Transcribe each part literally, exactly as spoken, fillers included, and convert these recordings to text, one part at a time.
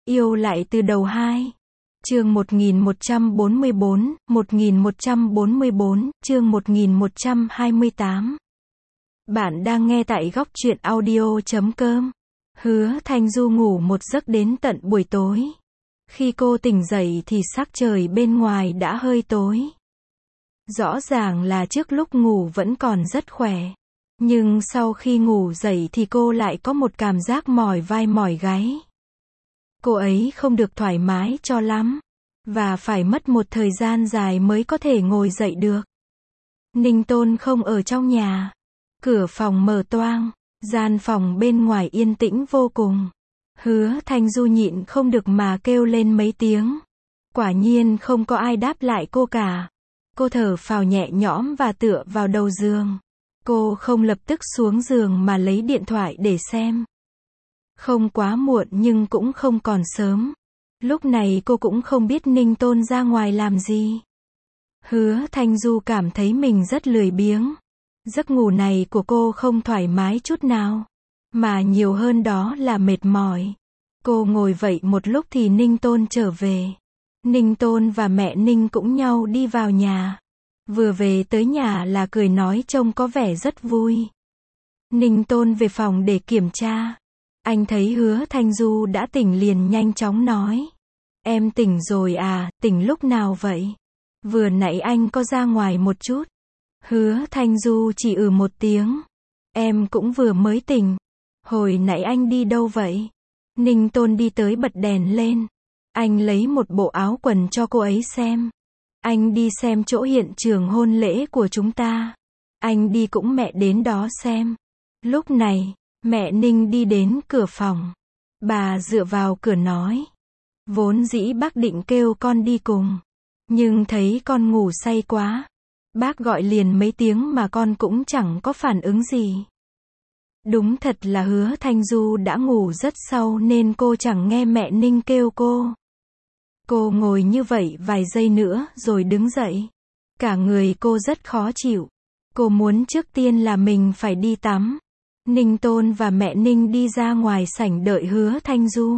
Yêu lại từ đầu hai. Chương một nghìn một trăm bốn mươi bốn, một nghìn một trăm bốn mươi bốn, chương một nghìn một trăm hai mươi tám. Bạn đang nghe tại góc truyện audio chấm com. Hứa Thanh Du ngủ một giấc đến tận buổi tối. Khi cô tỉnh dậy thì sắc trời bên ngoài đã hơi tối. Rõ ràng là trước lúc ngủ vẫn còn rất khỏe. Nhưng sau khi ngủ dậy thì cô lại có một cảm giác mỏi vai mỏi gáy. Cô ấy không được thoải mái cho lắm. Và phải mất một thời gian dài mới có thể ngồi dậy được. Ninh Tôn không ở trong nhà. Cửa phòng mở toang. Gian phòng bên ngoài yên tĩnh vô cùng. Hứa Thanh Du nhịn không được mà kêu lên mấy tiếng. Quả nhiên không có ai đáp lại cô cả. Cô thở phào nhẹ nhõm và tựa vào đầu giường. Cô không lập tức xuống giường mà lấy điện thoại để xem. Không quá muộn nhưng cũng không còn sớm. Lúc này cô cũng không biết Ninh Tôn ra ngoài làm gì. Hứa Thanh Du cảm thấy mình rất lười biếng. Giấc ngủ này của cô không thoải mái chút nào. Mà nhiều hơn đó là mệt mỏi. Cô ngồi vậy một lúc thì Ninh Tôn trở về. Ninh Tôn và mẹ Ninh cũng nhau đi vào nhà. Vừa về tới nhà là cười nói trông có vẻ rất vui. Ninh Tôn về phòng để kiểm tra. Anh thấy Hứa Thanh Du đã tỉnh liền nhanh chóng nói. Em tỉnh rồi à, tỉnh lúc nào vậy? Vừa nãy anh có ra ngoài một chút. Hứa Thanh Du chỉ ừ một tiếng. Em cũng vừa mới tỉnh. Hồi nãy anh đi đâu vậy? Ninh Tôn đi tới bật đèn lên. Anh lấy một bộ áo quần cho cô ấy xem. Anh đi xem chỗ hiện trường hôn lễ của chúng ta. Anh đi cũng mẹ đến đó xem. Lúc này, mẹ Ninh đi đến cửa phòng. Bà dựa vào cửa nói. Vốn dĩ bác định kêu con đi cùng. Nhưng thấy con ngủ say quá. Bác gọi liền mấy tiếng mà con cũng chẳng có phản ứng gì. Đúng thật là Hứa Thanh Du đã ngủ rất sâu nên cô chẳng nghe mẹ Ninh kêu cô. Cô ngồi như vậy vài giây nữa rồi đứng dậy. Cả người cô rất khó chịu. Cô muốn trước tiên là mình phải đi tắm. Ninh Tôn và mẹ Ninh đi ra ngoài sảnh đợi Hứa Thanh Du.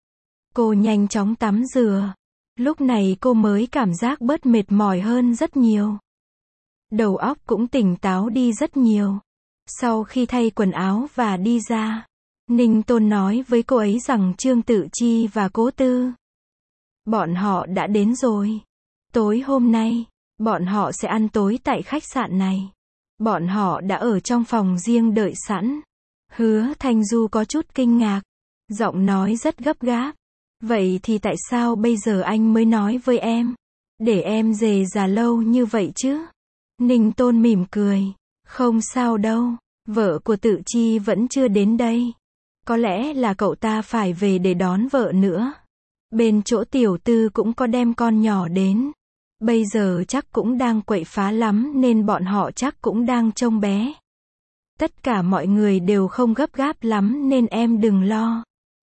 Cô nhanh chóng tắm rửa. Lúc này cô mới cảm giác bớt mệt mỏi hơn rất nhiều. Đầu óc cũng tỉnh táo đi rất nhiều. Sau khi thay quần áo và đi ra, Ninh Tôn nói với cô ấy rằng Trương Tự Chi và Cố Tư. Bọn họ đã đến rồi. Tối hôm nay, bọn họ sẽ ăn tối tại khách sạn này. Bọn họ đã ở trong phòng riêng đợi sẵn. Hứa Thanh Du có chút kinh ngạc. Giọng nói rất gấp gáp. Vậy thì tại sao bây giờ anh mới nói với em? Để em dề già lâu như vậy chứ? Ninh Tôn mỉm cười. Không sao đâu. Vợ của Tự Chi vẫn chưa đến đây. Có lẽ là cậu ta phải về để đón vợ nữa. Bên chỗ tiểu tư cũng có đem con nhỏ đến. Bây giờ chắc cũng đang quậy phá lắm nên bọn họ chắc cũng đang trông bé. Tất cả mọi người đều không gấp gáp lắm nên em đừng lo.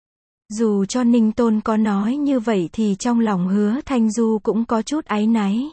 Dù cho Ninh Tôn có nói như vậy thì trong lòng Hứa Thanh Du cũng có chút áy náy.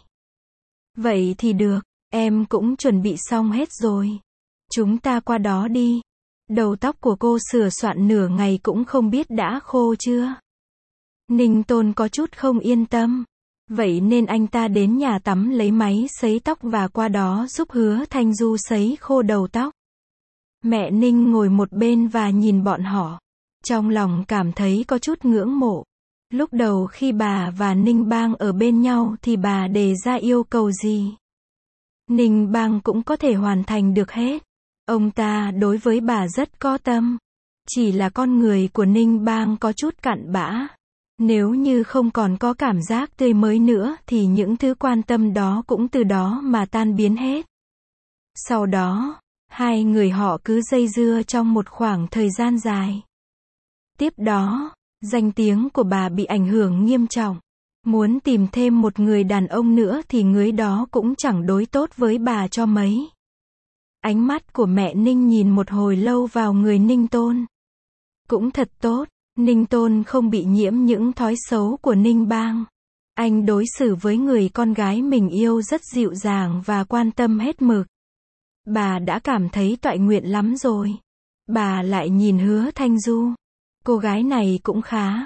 Vậy thì được, em cũng chuẩn bị xong hết rồi. Chúng ta qua đó đi. Đầu tóc của cô sửa soạn nửa ngày cũng không biết đã khô chưa. Ninh Tôn có chút không yên tâm. Vậy nên anh ta đến nhà tắm lấy máy sấy tóc và qua đó giúp Hứa Thanh Du sấy khô đầu tóc. Mẹ Ninh ngồi một bên và nhìn bọn họ. Trong lòng cảm thấy có chút ngưỡng mộ. Lúc đầu khi bà và Ninh Bang ở bên nhau thì bà đề ra yêu cầu gì? Ninh Bang cũng có thể hoàn thành được hết. Ông ta đối với bà rất có tâm. Chỉ là con người của Ninh Bang có chút cặn bã. Nếu như không còn có cảm giác tươi mới nữa thì những thứ quan tâm đó cũng từ đó mà tan biến hết. Sau đó, hai người họ cứ dây dưa trong một khoảng thời gian dài. Tiếp đó, danh tiếng của bà bị ảnh hưởng nghiêm trọng. Muốn tìm thêm một người đàn ông nữa thì người đó cũng chẳng đối tốt với bà cho mấy. Ánh mắt của mẹ Ninh nhìn một hồi lâu vào người Ninh Tôn. Cũng thật tốt, Ninh Tôn không bị nhiễm những thói xấu của Ninh Bang. Anh đối xử với người con gái mình yêu rất dịu dàng và quan tâm hết mực. Bà đã cảm thấy toại nguyện lắm rồi. Bà lại nhìn Hứa Thanh Du. Cô gái này cũng khá.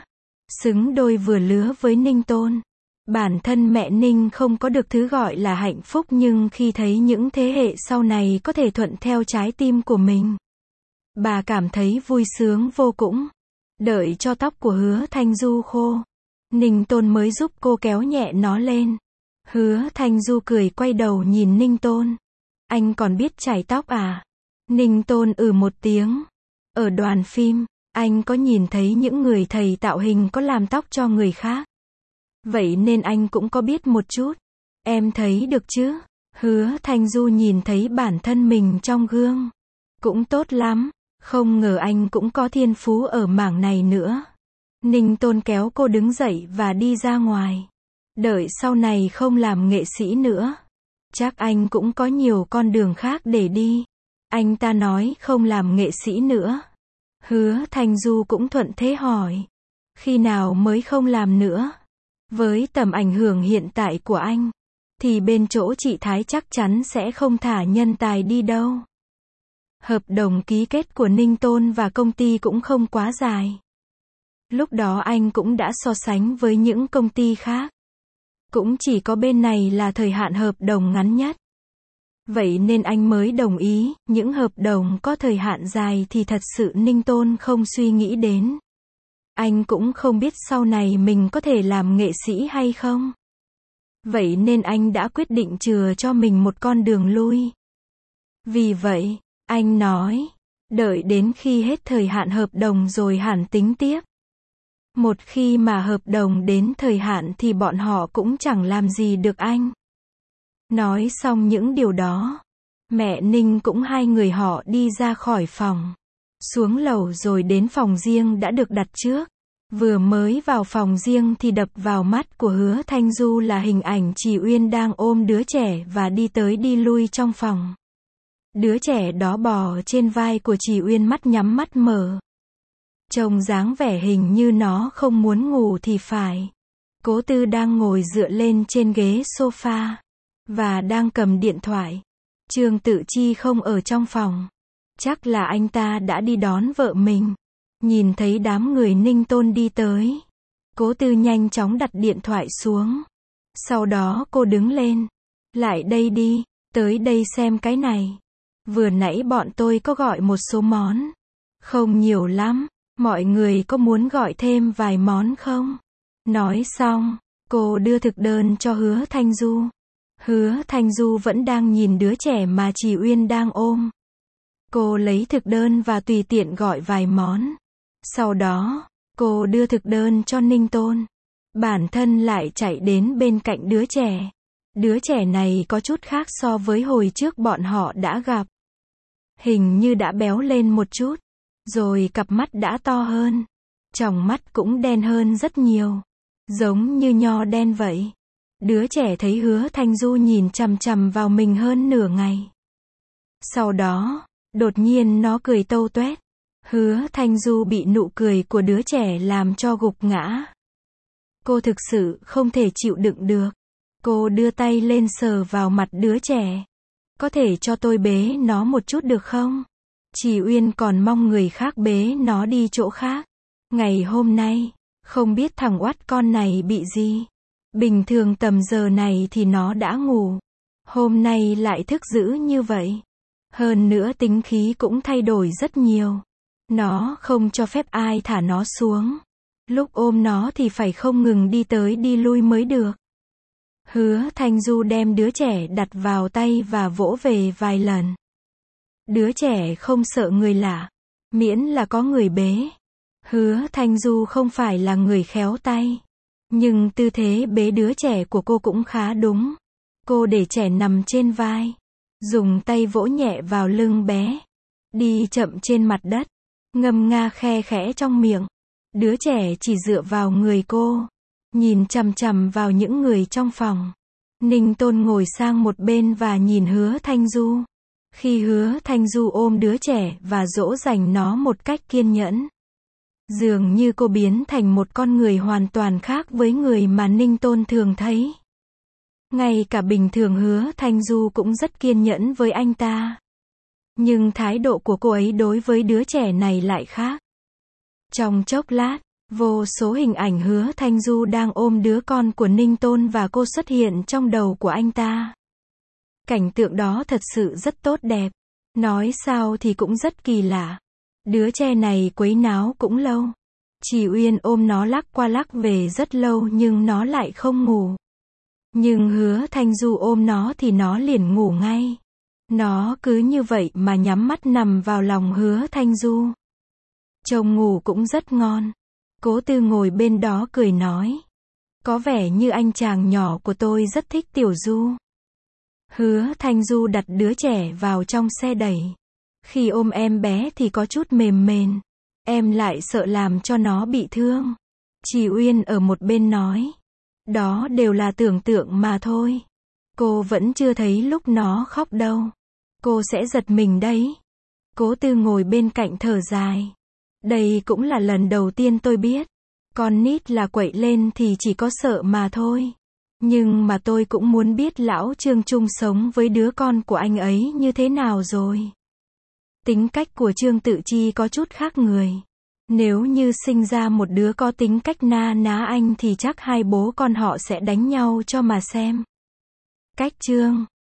xứng đôi vừa lứa với Ninh Tôn. Bản thân mẹ Ninh không có được thứ gọi là hạnh phúc, nhưng khi thấy những thế hệ sau này có thể thuận theo trái tim của mình, bà cảm thấy vui sướng vô cùng. Đợi cho tóc của Hứa Thanh Du khô, Ninh Tôn mới giúp cô kéo nhẹ nó lên. Hứa Thanh Du cười quay đầu nhìn Ninh Tôn. Anh còn biết chải tóc à? Ninh Tôn ừ một tiếng. Ở đoàn phim, anh có nhìn thấy những người thầy tạo hình có làm tóc cho người khác. Vậy nên anh cũng có biết một chút. Em thấy được chứ? Hứa Thanh Du nhìn thấy bản thân mình trong gương. Cũng tốt lắm. Không ngờ anh cũng có thiên phú ở mảng này nữa. Ninh Tôn kéo cô đứng dậy và đi ra ngoài. Đợi sau này không làm nghệ sĩ nữa, chắc anh cũng có nhiều con đường khác để đi. Anh ta nói không làm nghệ sĩ nữa. Hứa Thanh Du cũng thuận thế hỏi. Khi nào mới không làm nữa? Với tầm ảnh hưởng hiện tại của anh, thì bên chỗ chị Thái chắc chắn sẽ không thả nhân tài đi đâu. Hợp đồng ký kết của Ninh Tôn và công ty cũng không quá dài. Lúc đó anh cũng đã so sánh với những công ty khác. Cũng chỉ có bên này là thời hạn hợp đồng ngắn nhất. Vậy nên anh mới đồng ý, những hợp đồng có thời hạn dài thì thật sự Ninh Tôn không suy nghĩ đến. Anh cũng không biết sau này mình có thể làm nghệ sĩ hay không. Vậy nên anh đã quyết định chừa cho mình một con đường lui. Vì vậy, anh nói, đợi đến khi hết thời hạn hợp đồng rồi hẳn tính tiếp. Một khi mà hợp đồng đến thời hạn thì bọn họ cũng chẳng làm gì được anh. Nói xong những điều đó, mẹ Ninh cũng hai người họ đi ra khỏi phòng. Xuống lầu rồi đến phòng riêng đã được đặt trước. Vừa mới vào phòng riêng thì đập vào mắt của Hứa Thanh Du là hình ảnh Trì Uyên đang ôm đứa trẻ và đi tới đi lui trong phòng. Đứa trẻ đó bò trên vai của Trì Uyên, mắt nhắm mắt mở. Trông dáng vẻ hình như nó không muốn ngủ thì phải. Cố Tư đang ngồi dựa lên trên ghế sofa và đang cầm điện thoại. Trương Tự Chi không ở trong phòng. Chắc là anh ta đã đi đón vợ mình. Nhìn thấy đám người Ninh Tôn đi tới, Cố Tư nhanh chóng đặt điện thoại xuống. Sau đó cô đứng lên. Lại đây đi, tới đây xem cái này. Vừa nãy bọn tôi có gọi một số món. Không nhiều lắm. Mọi người có muốn gọi thêm vài món không? Nói xong, cô đưa thực đơn cho Hứa Thanh Du. Hứa Thanh Du vẫn đang nhìn đứa trẻ mà Trì Uyên đang ôm. Cô lấy thực đơn và tùy tiện gọi vài món. Sau đó, cô đưa thực đơn cho Ninh Tôn. Bản thân lại chạy đến bên cạnh đứa trẻ. Đứa trẻ này có chút khác so với hồi trước bọn họ đã gặp. Hình như đã béo lên một chút. Rồi cặp mắt đã to hơn. Tròng mắt cũng đen hơn rất nhiều. Giống như nho đen vậy. Đứa trẻ thấy Hứa Thanh Du nhìn chằm chằm vào mình hơn nửa ngày. Sau đó, đột nhiên nó cười tâu tuét. Hứa Thanh Du bị nụ cười của đứa trẻ làm cho gục ngã. Cô thực sự không thể chịu đựng được. Cô đưa tay lên sờ vào mặt đứa trẻ. Có thể cho tôi bế nó một chút được không? Trì Uyên còn mong người khác bế nó đi chỗ khác. Ngày hôm nay, không biết thằng oát con này bị gì. Bình thường tầm giờ này thì nó đã ngủ. Hôm nay lại thức dữ như vậy. Hơn nữa tính khí cũng thay đổi rất nhiều. Nó không cho phép ai thả nó xuống. Lúc ôm nó thì phải không ngừng đi tới đi lui mới được. Hứa Thanh Du đem đứa trẻ đặt vào tay và vỗ về vài lần. Đứa trẻ không sợ người lạ, miễn là có người bế. Hứa Thanh Du không phải là người khéo tay, nhưng tư thế bế đứa trẻ của cô cũng khá đúng. Cô để trẻ nằm trên vai, dùng tay vỗ nhẹ vào lưng bé, đi chậm trên mặt đất, ngâm nga khe khẽ trong miệng. Đứa trẻ chỉ dựa vào người cô, nhìn chằm chằm vào những người trong phòng. Ninh Tôn ngồi sang một bên và nhìn Hứa Thanh Du. Khi Hứa Thanh Du ôm đứa trẻ và dỗ dành nó một cách kiên nhẫn, dường như cô biến thành một con người hoàn toàn khác với người mà Ninh Tôn thường thấy. Ngay cả bình thường Hứa Thanh Du cũng rất kiên nhẫn với anh ta. Nhưng thái độ của cô ấy đối với đứa trẻ này lại khác. Trong chốc lát, Vô số hình ảnh Hứa Thanh Du đang ôm đứa con của Ninh Tôn và cô xuất hiện trong đầu của anh ta. Cảnh tượng đó thật sự rất tốt đẹp. Nói sao thì cũng rất kỳ lạ. Đứa trẻ này quấy náo cũng lâu. Chỉ Uyên ôm nó lắc qua lắc về rất lâu nhưng nó lại không ngủ. Nhưng Hứa Thanh Du ôm nó thì nó liền ngủ ngay. Nó cứ như vậy mà nhắm mắt nằm vào lòng Hứa Thanh Du. Trông ngủ cũng rất ngon. Cố Tư ngồi bên đó cười nói. Có vẻ như anh chàng nhỏ của tôi rất thích Tiểu Du. Hứa Thanh Du đặt đứa trẻ vào trong xe đẩy. Khi ôm em bé thì có chút mềm mềm. Em lại sợ làm cho nó bị thương. Chỉ Uyên ở một bên nói. Đó đều là tưởng tượng mà thôi. Cô vẫn chưa thấy lúc nó khóc đâu. Cô sẽ giật mình đấy. Cố Tư ngồi bên cạnh thở dài. Đây cũng là lần đầu tiên tôi biết. Con nít là quậy lên thì chỉ có sợ mà thôi. Nhưng mà tôi cũng muốn biết lão Trương chung sống với đứa con của anh ấy như thế nào rồi. Tính cách của Trương Tự Chi có chút khác người. Nếu như sinh ra một đứa có tính cách na ná anh thì chắc hai bố con họ sẽ đánh nhau cho mà xem. Cách Trương